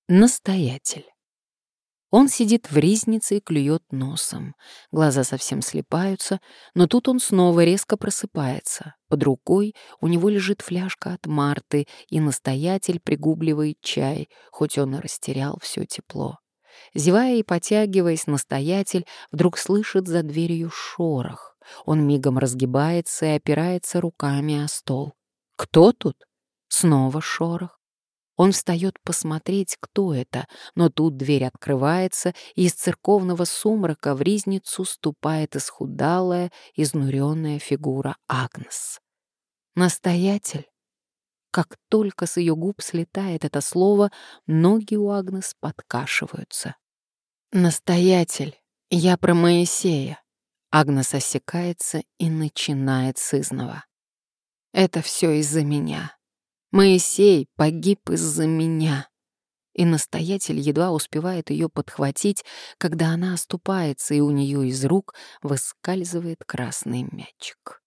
Настоятель. Он сидит в ризнице и клюет носом. Глаза совсем слипаются, но тут он снова резко просыпается. Под рукой у него лежит фляжка от Марты, и настоятель пригубливает чай, хоть он и растерял все тепло. Зевая и потягиваясь, настоятель вдруг слышит за дверью шорох. Он мигом разгибается и опирается руками о стол. «Кто тут?» Снова шорох. Он встает посмотреть, кто это, но тут дверь открывается, и из церковного сумрака в ризницу ступает исхудалая, изнуренная фигура Агнес. «Настоятель!» Как только с ее губ слетает это слово, ноги у Агнес подкашиваются. «Настоятель! Я про Моисея!» Агнес осекается и начинает сызнова. «Это все из-за меня. Моисей погиб из-за меня». И настоятель едва успевает ее подхватить, когда она оступается, и у нее из рук выскальзывает красный мячик.